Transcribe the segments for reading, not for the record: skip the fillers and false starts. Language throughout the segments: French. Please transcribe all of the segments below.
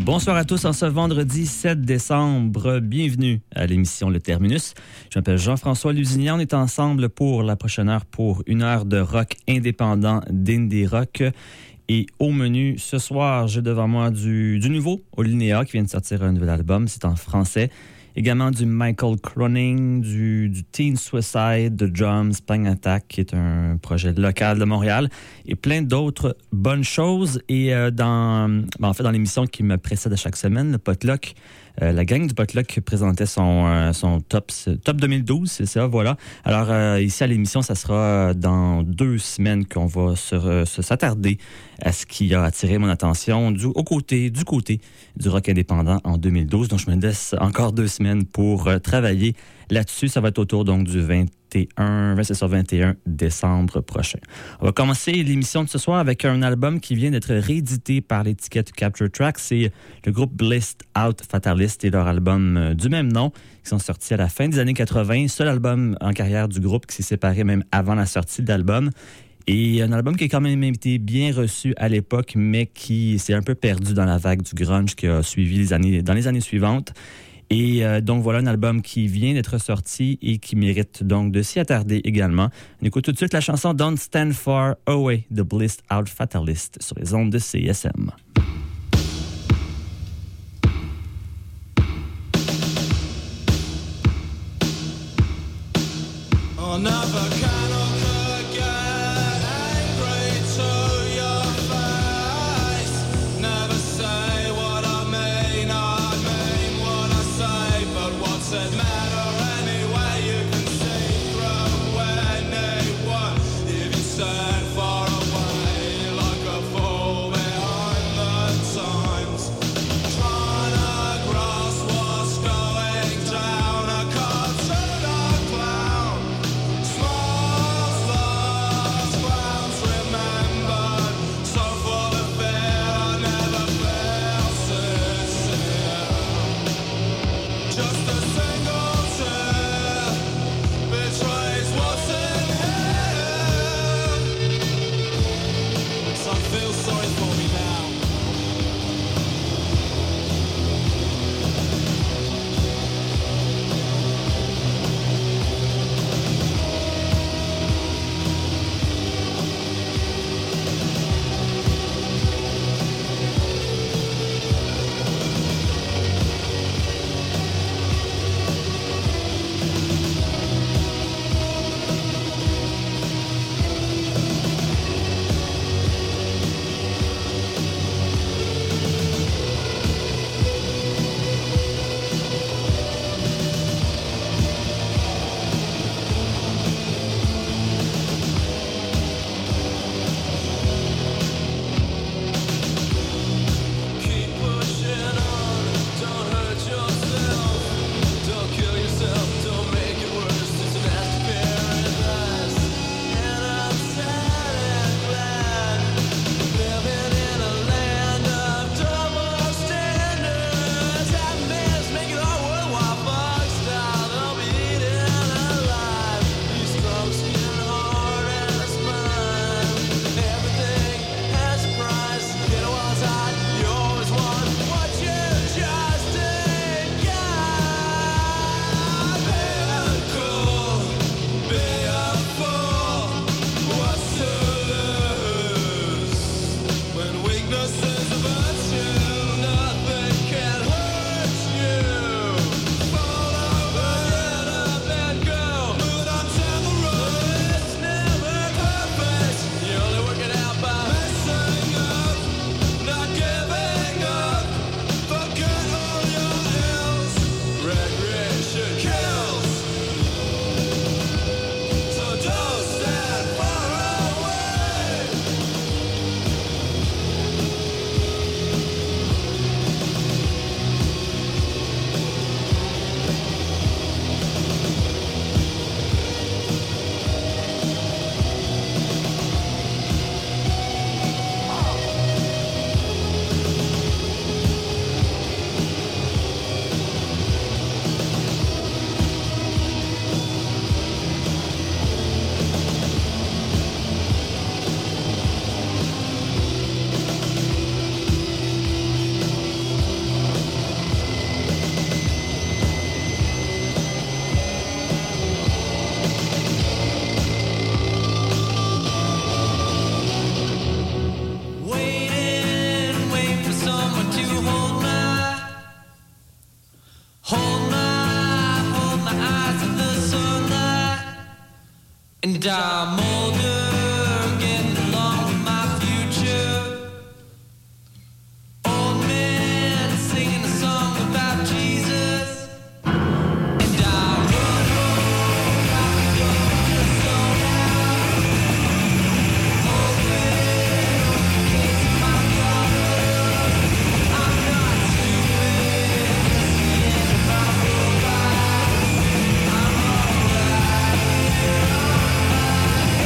Bonsoir à tous en ce vendredi 7 décembre. Bienvenue à l'émission Le Terminus. Je m'appelle Jean-François Lusignan. On est ensemble pour la prochaine heure pour une heure de rock indépendant, d'indie rock. Et au menu, ce soir, j'ai devant moi du nouveau au Linéa qui vient de sortir un nouvel album. C'est en français. Également du Michael Cronin, du Teen Suicide, de Drums, Spang Attack, qui est un projet local de Montréal, et plein d'autres bonnes choses. Et dans l'émission qui me précède à chaque semaine, le Potluck, la gang du Potluck présentait son top 2012, c'est ça, voilà. Alors, ici à l'émission, ça sera dans 2 semaines qu'on va s'attarder à ce qui a attiré mon attention du côté du rock indépendant en 2012. Donc, je me laisse encore 2 semaines pour travailler là-dessus. Ça va être autour donc du 21 décembre prochain. On va commencer l'émission de ce soir avec un album qui vient d'être réédité par l'étiquette Capture Track. C'est le groupe Blissed Out Fatalist et leur album du même nom, qui sont sortis à la fin des années 80. Seul album en carrière du groupe qui s'est séparé même avant la sortie de l'album. Et un album qui a quand même été bien reçu à l'époque, mais qui s'est un peu perdu dans la vague du grunge qui a suivi dans les années suivantes. Et donc voilà un album qui vient d'être sorti et qui mérite donc de s'y attarder également. On écoute tout de suite la chanson Don't Stand Far Away de Blissed Out Fatalist sur les ondes de CISM. Small I'm older, getting along with my future. Old man singing a song about Jesus. And I run home, I don't slow down. Old man, kissing my daughter. I'm not stupid, it's the end of my whole life. I'm alright.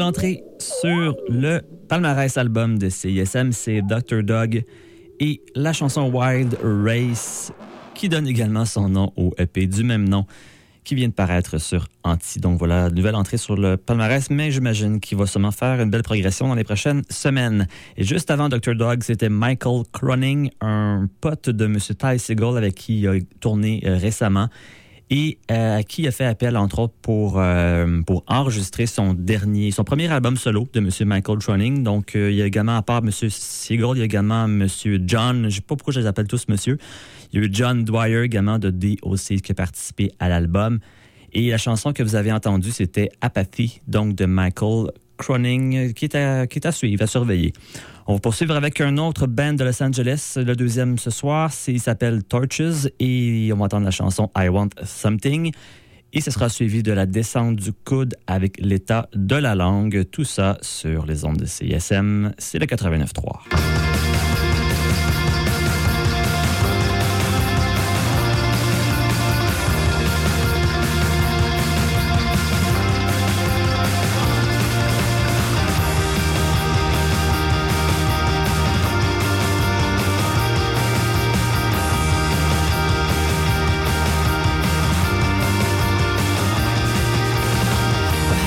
entrée sur le palmarès album de CISM, c'est Dr. Dog et la chanson Wild Race, qui donne également son nom au EP du même nom, qui vient de paraître sur Anti. Donc voilà, nouvelle entrée sur le palmarès, mais j'imagine qu'il va sûrement faire une belle progression dans les prochaines semaines. Et juste avant Dr. Dog, c'était Michael Croning, un pote de M. Ty Segall avec qui il a tourné récemment et à qui il a fait appel, entre autres, pour enregistrer son premier album solo de M. Michael Croning. Donc, il y a également, à part M. Segall, il y a également M. John, je ne sais pas pourquoi je les appelle tous monsieur. Il y a eu John Dwyer également de DOC qui a participé à l'album. Et la chanson que vous avez entendue, c'était Apathy, donc de Michael Croning, qui est à suivre, à surveiller. On va poursuivre avec un autre band de Los Angeles, le deuxième ce soir. Il s'appelle Torches et on va entendre la chanson I Want Something. Et ce sera suivi de la descente du coude avec l'état de la langue. Tout ça sur les ondes de CISM. C'est le 89.3.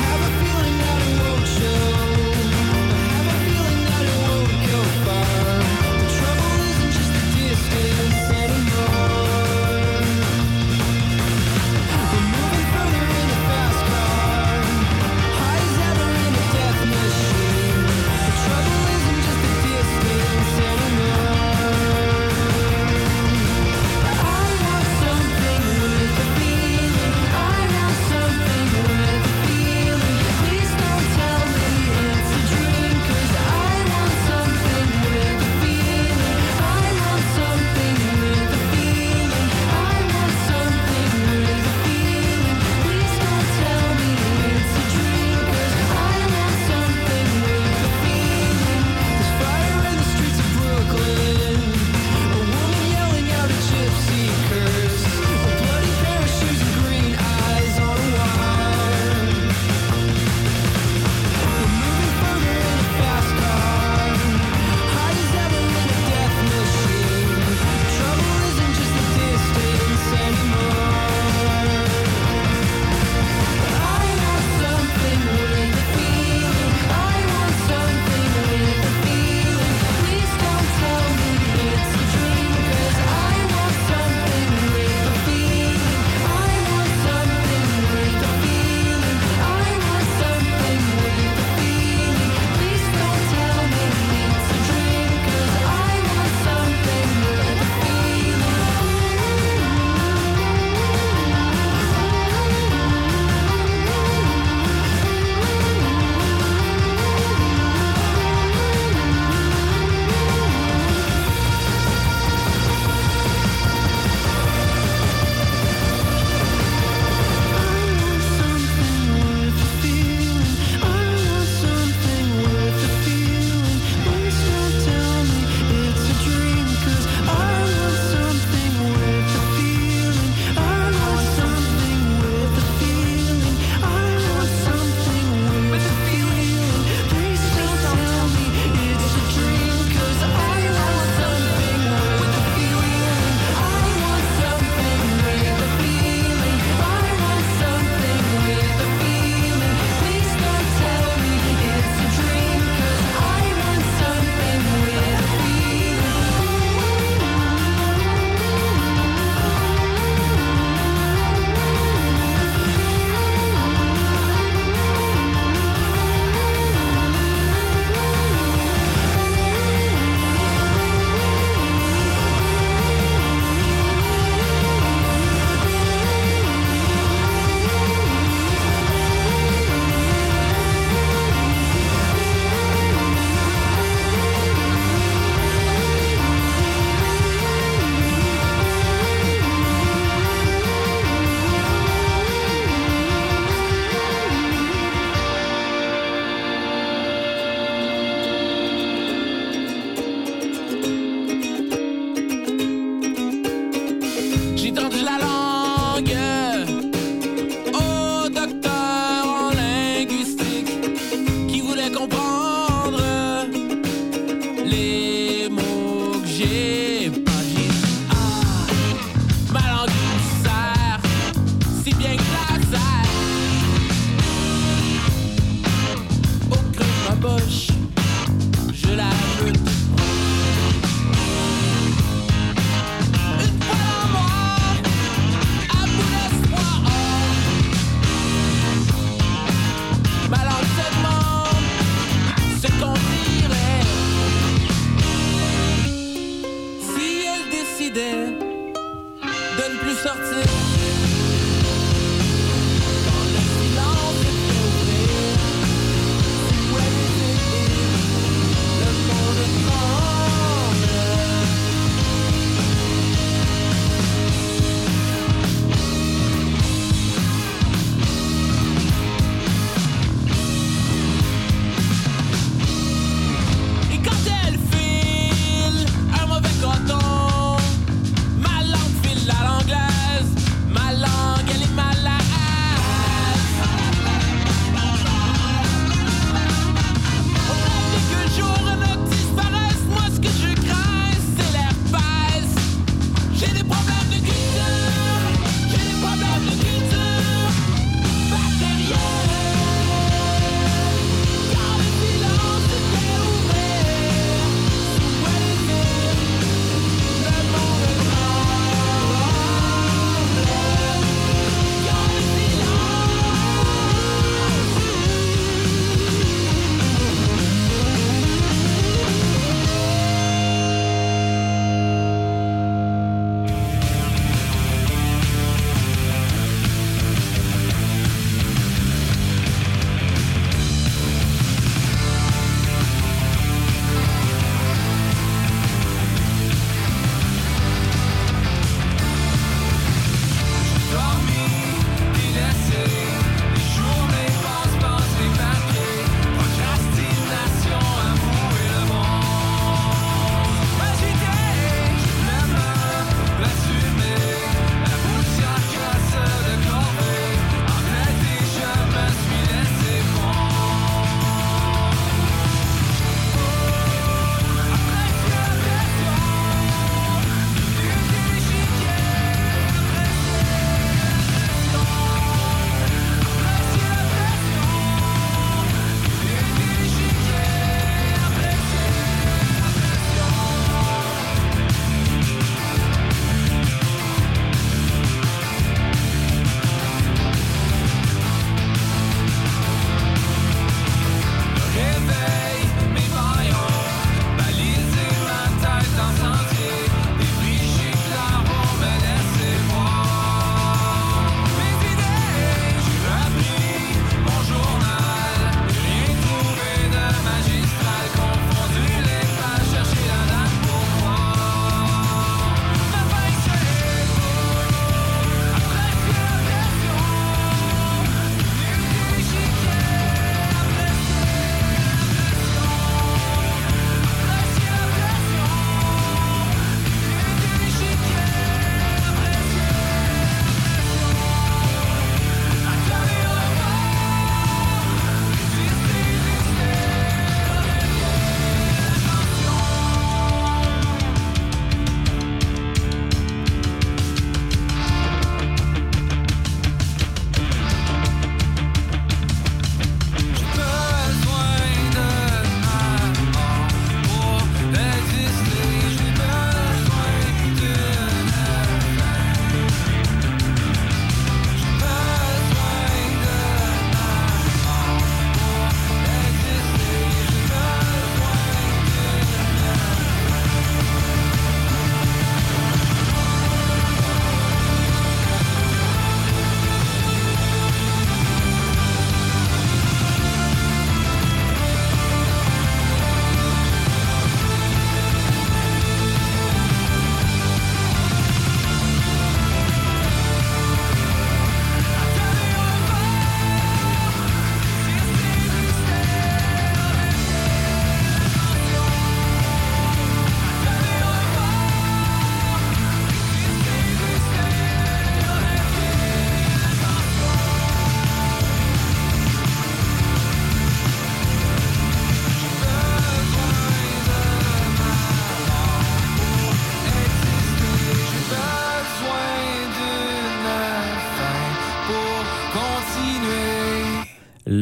Fire.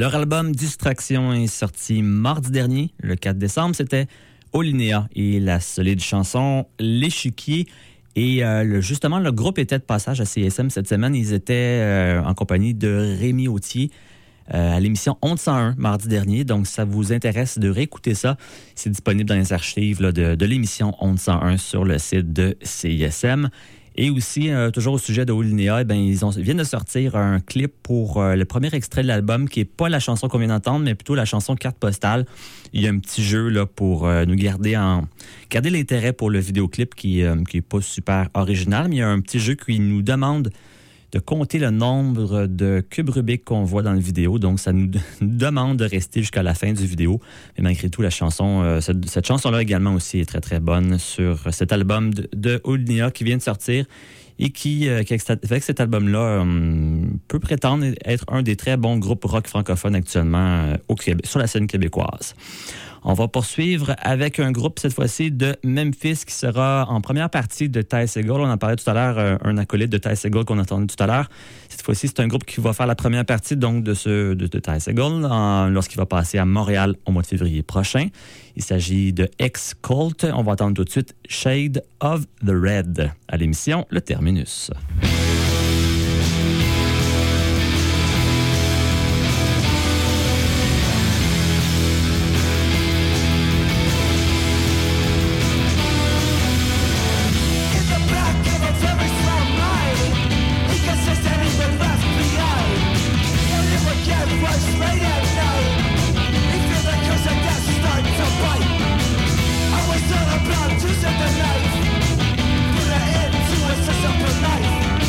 Leur album Distraction est sorti mardi dernier, le 4 décembre. C'était Olinéa et la solide chanson L'échiquier. Et justement, le groupe était de passage à CSM cette semaine. Ils étaient en compagnie de Rémi Autier à l'émission Onde 101 mardi dernier. Donc, ça vous intéresse de réécouter ça, c'est disponible dans les archives là, de l'émission Onde 101 sur le site de CISM. Et aussi, toujours au sujet de Olinéa, ils viennent de sortir un clip pour le premier extrait de l'album, qui n'est pas la chanson qu'on vient d'entendre, mais plutôt la chanson Carte postale. Il y a un petit jeu là, pour nous garder l'intérêt pour le vidéoclip qui est pas super original, mais il y a un petit jeu qui nous demande de compter le nombre de cubes Rubik qu'on voit dans la vidéo. Donc, ça nous demande de rester jusqu'à la fin du vidéo. Mais malgré tout, la chanson, cette chanson-là également aussi est très, très bonne sur cet album de Olinéa qui vient de sortir et qui avec cet album-là, peut prétendre être un des très bons groupes rock francophones actuellement au Québec, sur la scène québécoise. On va poursuivre avec un groupe, cette fois-ci, de Memphis, qui sera en première partie de Ty Segall. On en parlait tout à l'heure, un acolyte de Ty Segall qu'on entendait tout à l'heure. Cette fois-ci, c'est un groupe qui va faire la première partie donc, de Ty Segall lorsqu'il va passer à Montréal au mois de février prochain. Il s'agit de Ex-Cult. On va entendre tout de suite Shade of the Red à l'émission Le Terminus. To set the life, put an end to a system for life.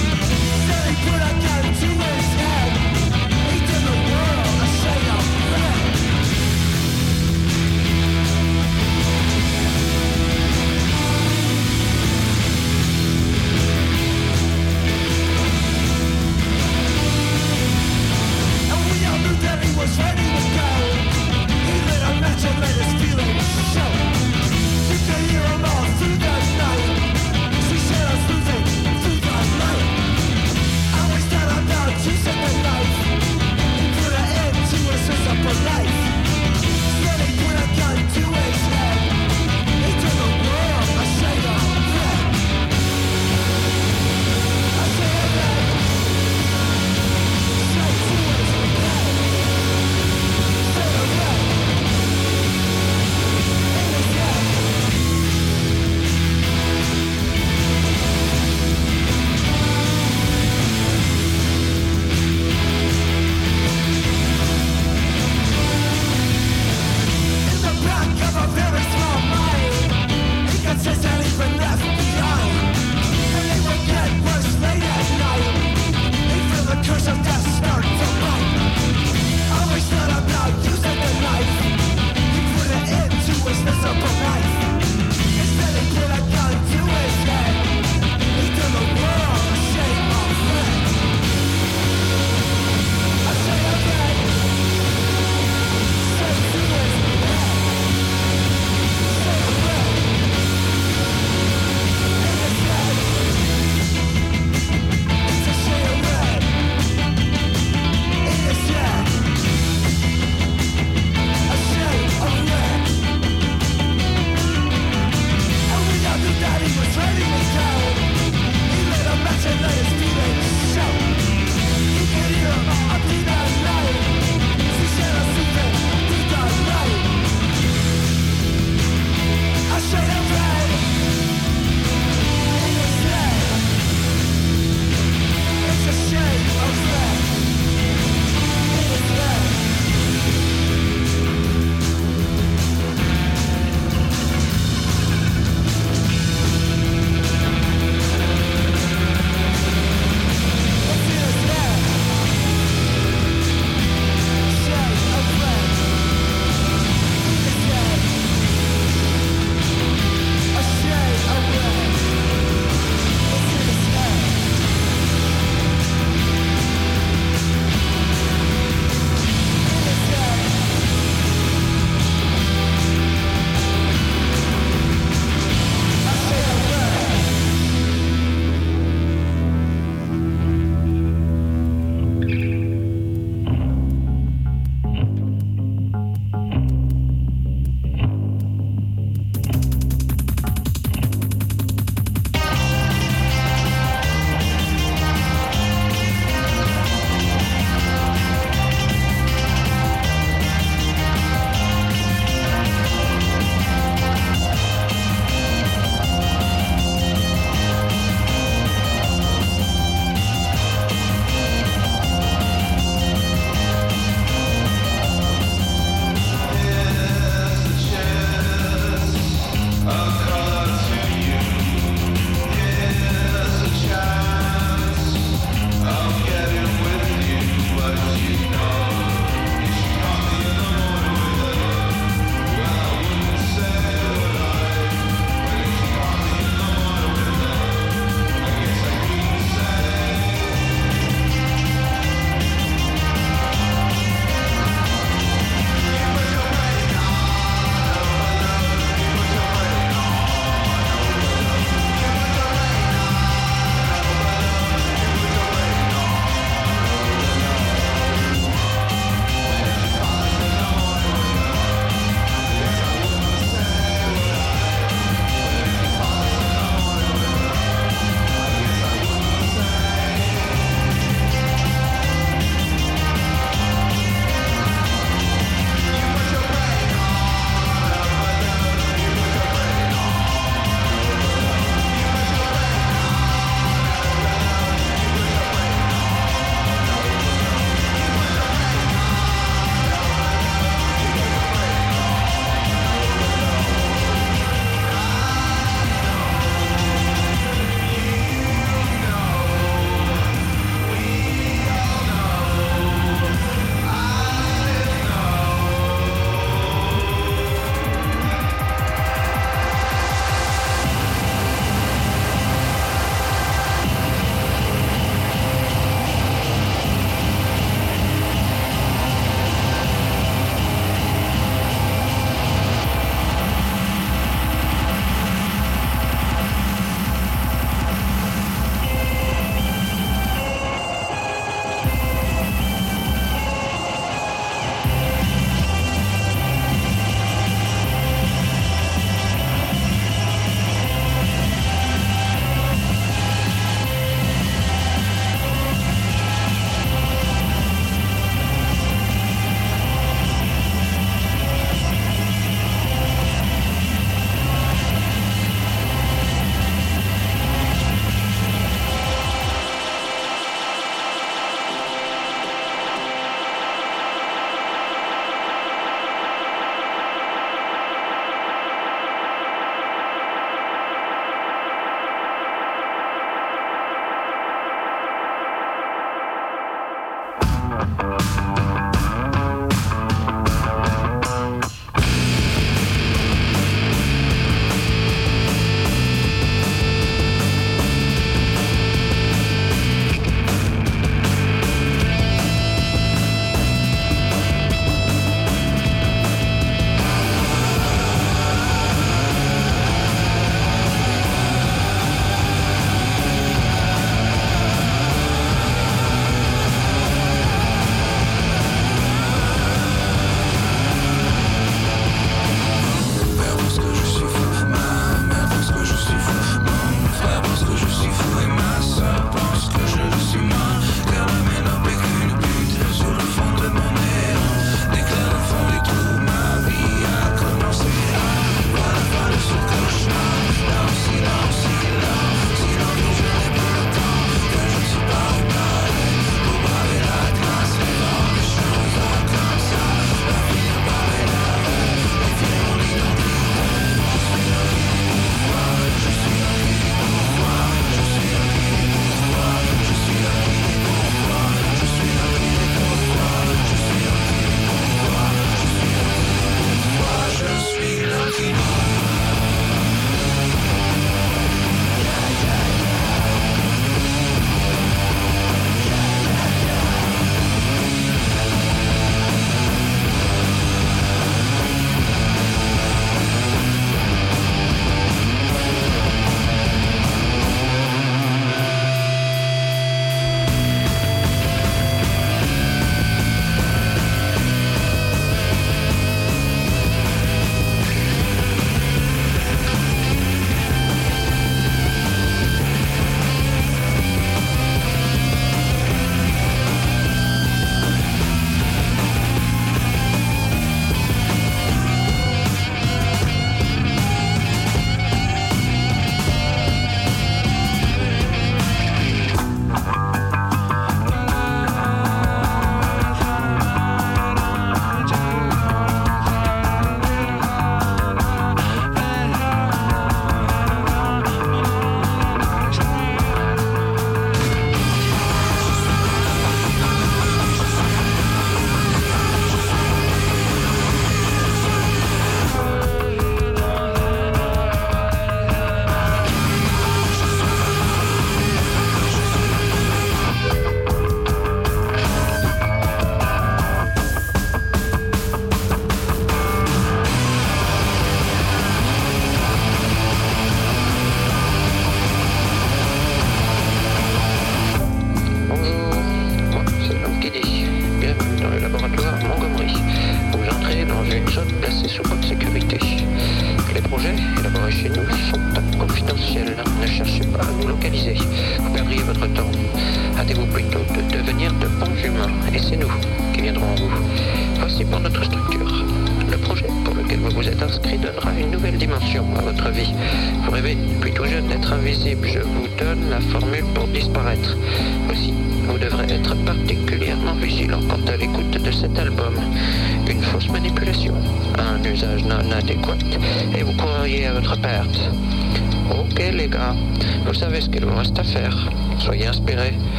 projets élaborés chez nous sont confidentiels. Ne cherchez pas à nous localiser. Vous perdriez votre temps. Hâtez-vous plutôt de devenir de bons humains. Et c'est nous qui viendrons à vous. Voici pour notre structure. Le projet pour lequel vous vous êtes inscrit donnera une nouvelle dimension à votre vie. Vous rêvez depuis tout jeune d'être invisible. Je vous donne la formule pour disparaître. Aussi, vous devrez être particulièrement vigilant quant à l'écoute de cet album. Une fausse manipulation, un usage non adéquat, et vous courriez à votre perte. Ok les gars, vous savez ce qu'il vous reste à faire. Soyez inspirés.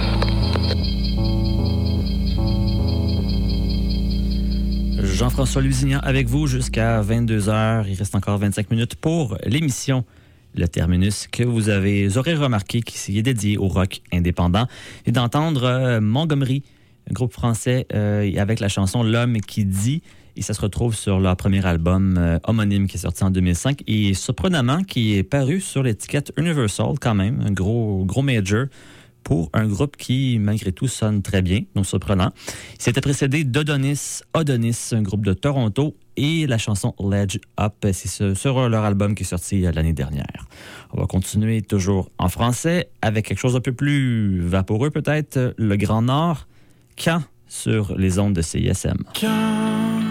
Jean-François Lusignan avec vous jusqu'à 22h. Il reste encore 25 minutes pour l'émission Le Terminus que vous aurez remarqué qui est dédié au rock indépendant. Et d'entendre Montgomery, un groupe français avec la chanson L'Homme qui dit. Et ça se retrouve sur leur premier album homonyme qui est sorti en 2005. Et surprenamment, qui est paru sur l'étiquette Universal quand même, un gros major pour un groupe qui, malgré tout, sonne très bien, donc surprenant. C'était précédé d'Odonis, un groupe de Toronto, et la chanson Ledge Up, c'est sur leur album qui est sorti l'année dernière. On va continuer toujours en français avec quelque chose d'un peu plus vaporeux peut-être, Le Grand Nord, Quand sur les ondes de CISM. Quand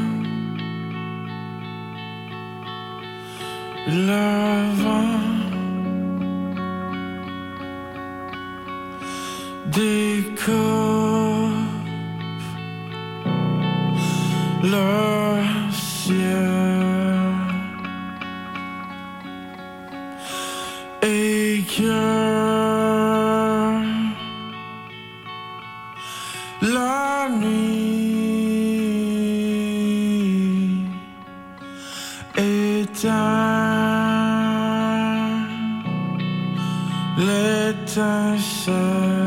le vent découpe le ciel et que la nuit éteint l'étincelle.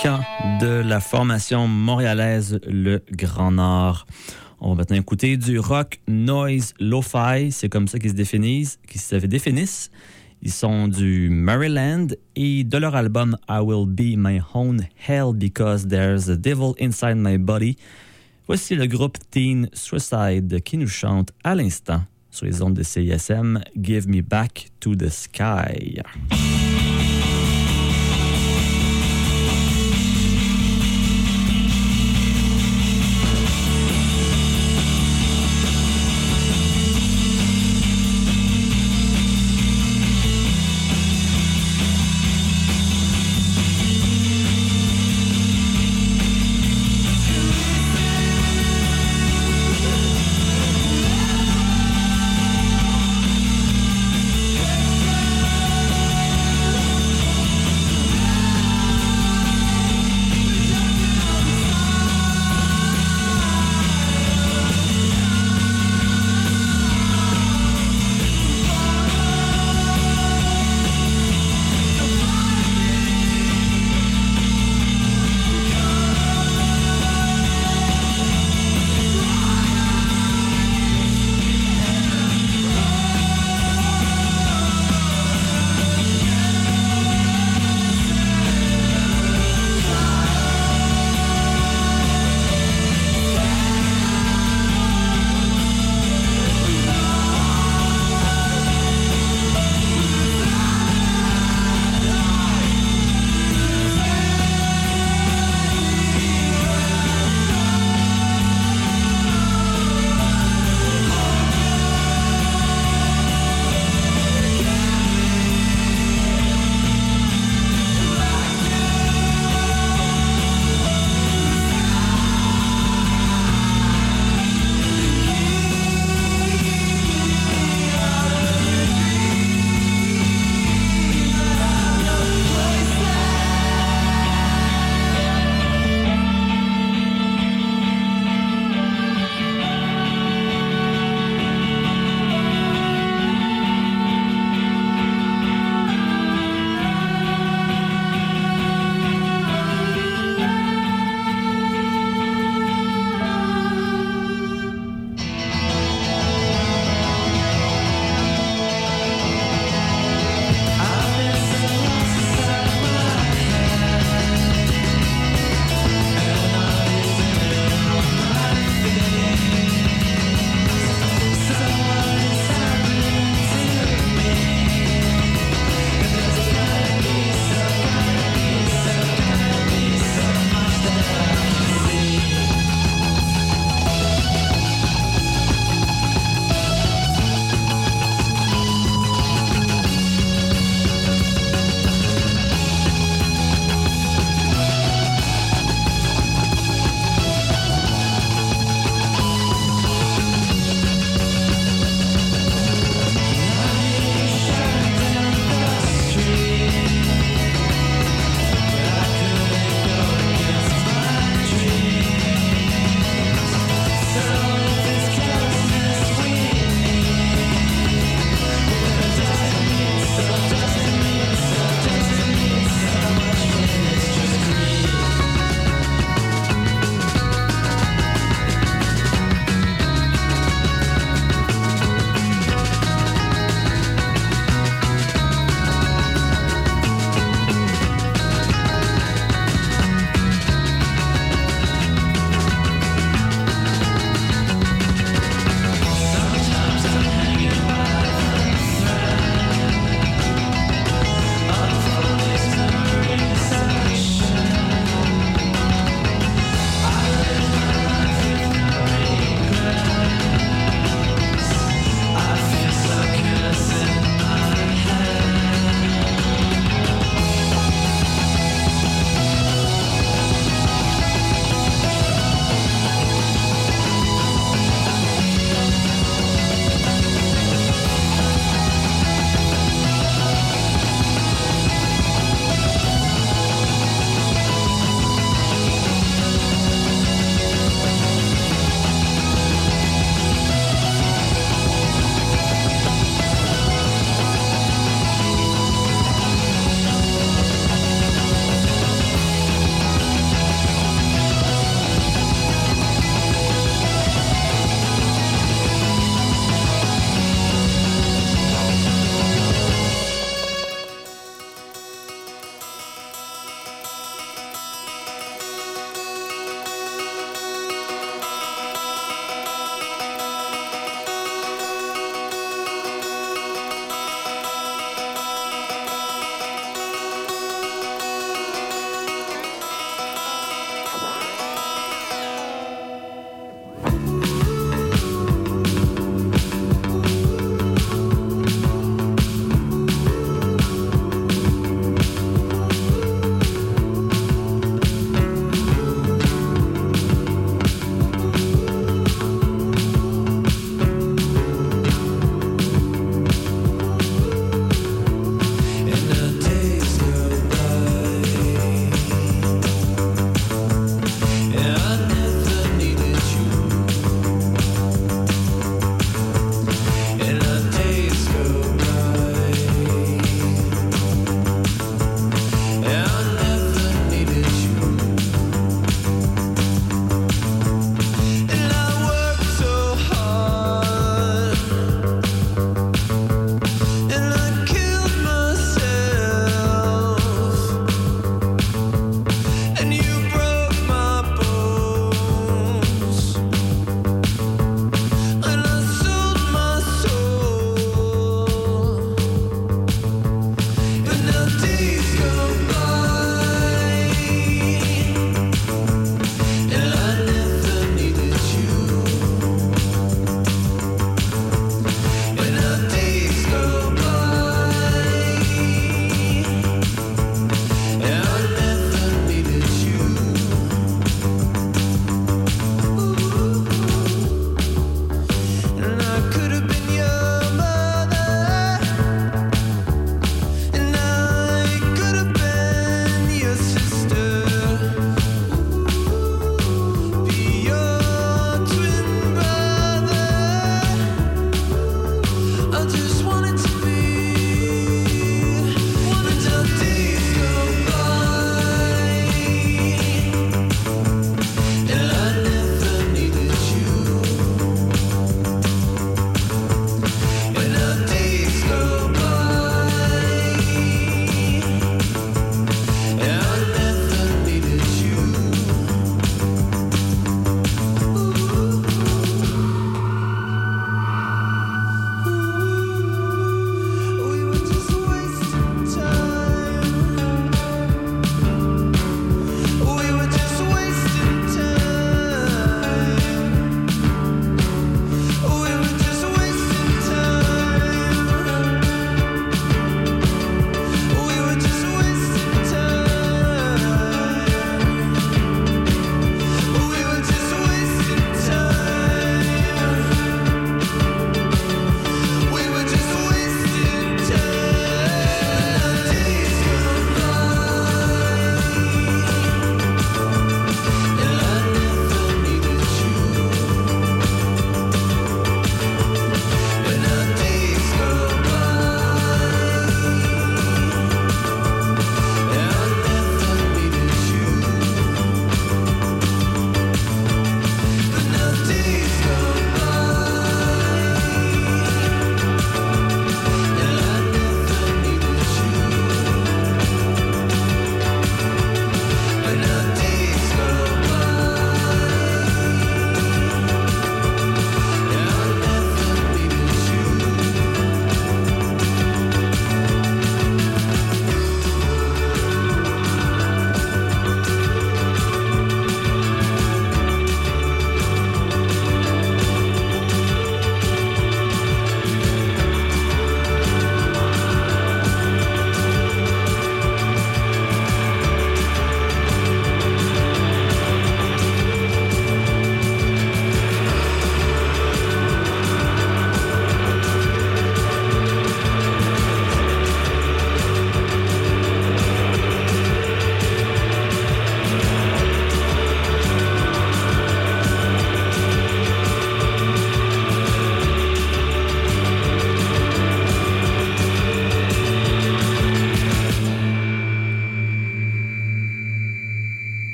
marquant de la formation montréalaise Le Grand Nord. On va maintenant écouter du rock noise lo-fi, c'est comme ça qu'ils se définissent. Ils sont du Maryland et de leur album I Will Be My Own Hell Because There's a Devil Inside My Body. Voici le groupe Teen Suicide qui nous chante à l'instant sur les ondes de CISM Give Me Back to the Sky. Give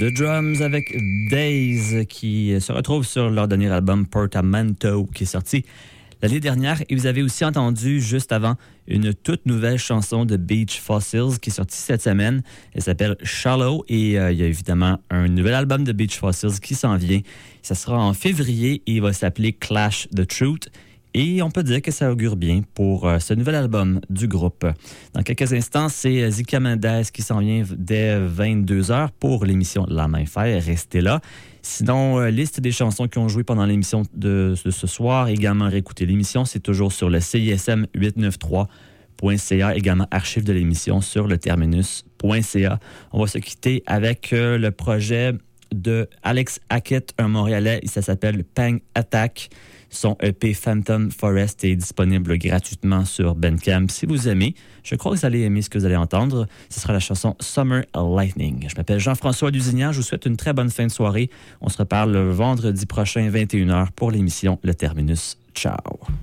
The Drums avec Days qui se retrouve sur leur dernier album Portamento qui est sorti l'année dernière. Et vous avez aussi entendu juste avant une toute nouvelle chanson de Beach Fossils qui est sortie cette semaine. Elle s'appelle Shallow et il y a évidemment un nouvel album de Beach Fossils qui s'en vient. Ça sera en février et il va s'appeler Clash the Truth. Et on peut dire que ça augure bien pour ce nouvel album du groupe. Dans quelques instants, c'est Zika Mendes qui s'en vient dès 22h pour l'émission La Main Faire. Restez là. Sinon, liste des chansons qui ont joué pendant l'émission de ce soir. Également, réécouter l'émission, c'est toujours sur le CISM893.ca. Également, archive de l'émission sur le terminus.ca. On va se quitter avec le projet de Alex Hackett, un Montréalais. Ça s'appelle Pang Attack. Son EP Phantom Forest est disponible gratuitement sur Bandcamp. Si vous aimez, je crois que vous allez aimer ce que vous allez entendre. Ce sera la chanson Summer Lightning. Je m'appelle Jean-François Lusignan. Je vous souhaite une très bonne fin de soirée. On se reparle le vendredi prochain, 21h, pour l'émission Le Terminus. Ciao!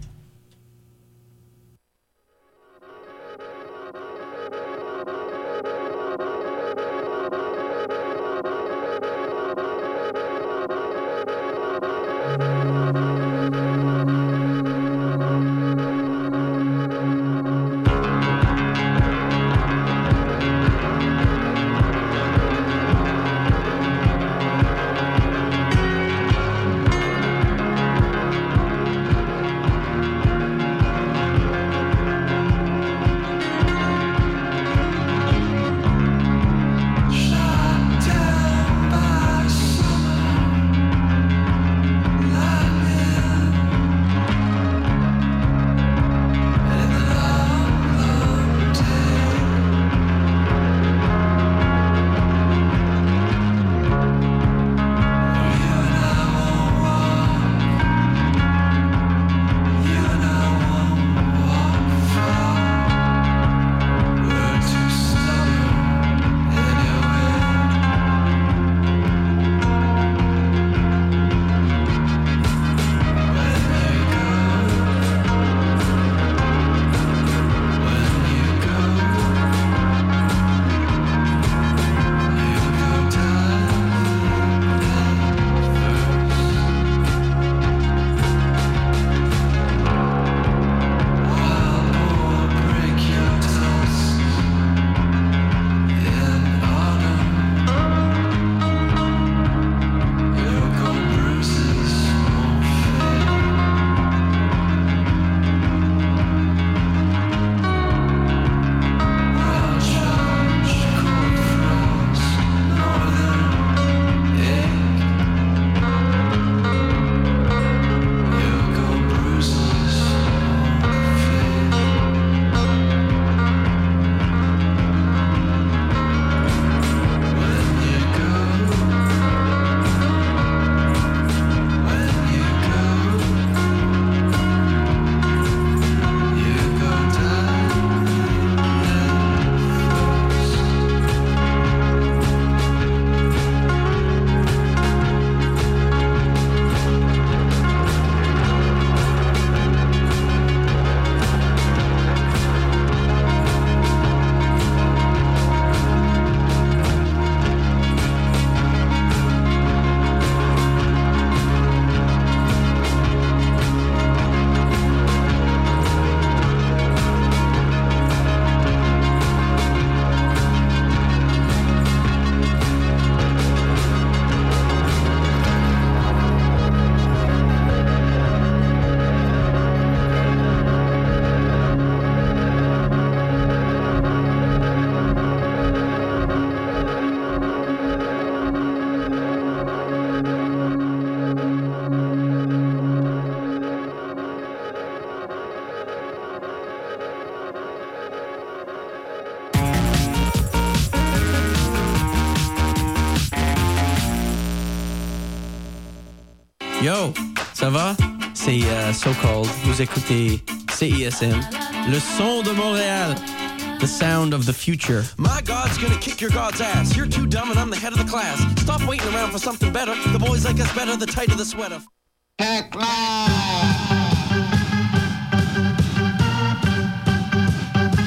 Yo, ça va? C'est So Cold. Vous écoutez CISM, le son de Montréal. The sound of the future. My God's gonna kick your God's ass. You're too dumb and I'm the head of the class. Stop waiting around for something better. The boys like us better, the tighter the sweater.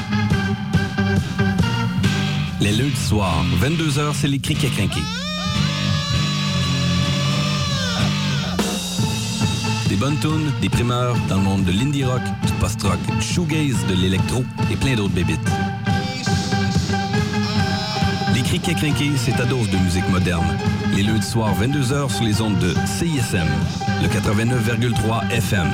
Les lundis soirs, 22h, c'est les Criquets Crinqués. Des bonnes tunes, des primeurs dans le monde de l'indie rock, du post-rock, du shoegaze, de l'électro et plein d'autres bébites. Les Criquets Crinqués, c'est ta dose de musique moderne. Les lundis soirs 22h sur les ondes de CISM, le 89,3 FM.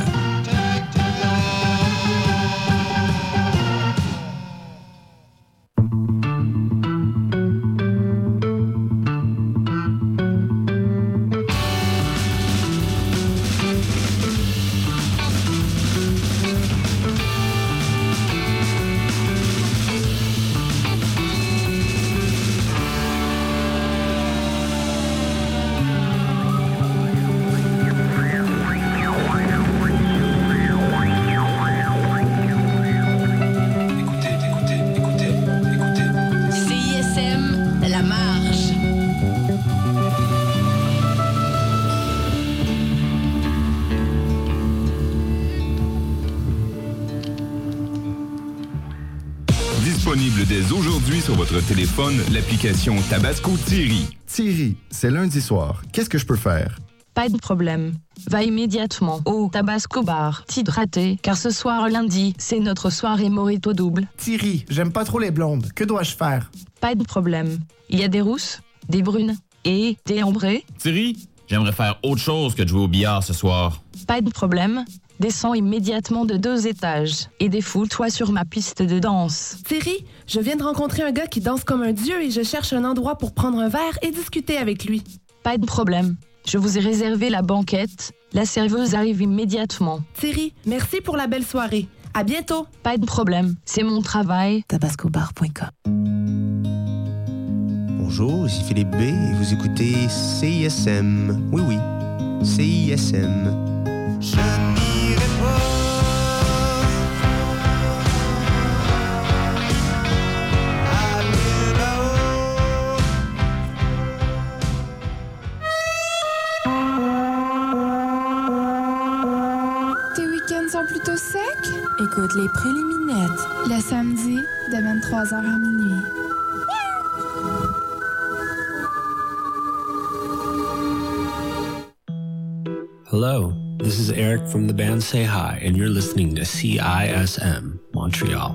Disponible dès aujourd'hui sur votre téléphone, l'application Tabasco Thierry. Thierry, c'est lundi soir. Qu'est-ce que je peux faire? Pas de problème. Va immédiatement au Tabasco Bar t'hydrater, car ce soir lundi, c'est notre soirée Mojito double. Thierry, j'aime pas trop les blondes. Que dois-je faire? Pas de problème. Il y a des rousses, des brunes et des ambrées. Thierry, j'aimerais faire autre chose que de jouer au billard ce soir. Pas de problème. Descends immédiatement de 2 étages et défoule-toi sur ma piste de danse. Thierry, je viens de rencontrer un gars qui danse comme un dieu et je cherche un endroit pour prendre un verre et discuter avec lui. Pas de problème. Je vous ai réservé la banquette. La serveuse arrive immédiatement. Thierry, merci pour la belle soirée. À bientôt. Pas de problème. C'est mon travail. Tabascobar.com. Bonjour, ici Philippe B. et vous écoutez CISM. Oui, oui, CISM. Je n'irai pas aller là-haut. Tes week-ends sont plutôt secs? Écoute les préliminaires. Le samedi, de 23h à minuit. Hello, this is Eric from the band Say Hi, and you're listening to CISM, Montreal.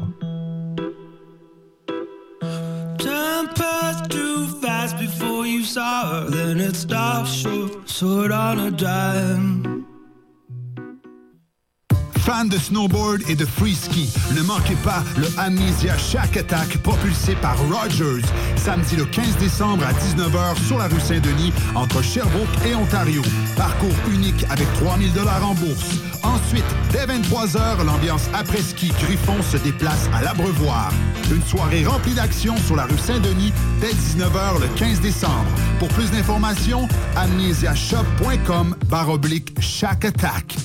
Time passed too fast before you saw her. Then it stopped short, short on a dime. Fans de snowboard et de free-ski, ne manquez pas le Amnesia Shack Attack propulsé par Rogers, samedi le 15 décembre à 19h sur la rue Saint-Denis, entre Sherbrooke et Ontario. Parcours unique avec 3000 $ en bourse. Ensuite, dès 23h, l'ambiance après-ski Griffon se déplace à l'Abreuvoir. Une soirée remplie d'action sur la rue Saint-Denis dès 19h le 15 décembre. Pour plus d'informations, amnesiashop.com/Shack Attack.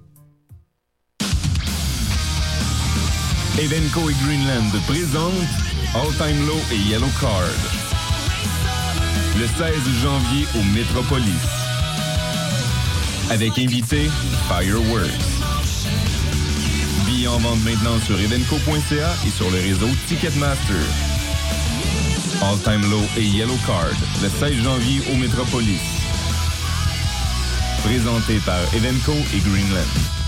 Evenco et Greenland présentent All Time Low et Yellow Card. Le 16 janvier au Metropolis. Avec invité Fireworks. Billets en vente maintenant sur evenco.ca et sur le réseau Ticketmaster. All Time Low et Yellow Card, le 16 janvier au Metropolis. Présenté par Evenco et Greenland.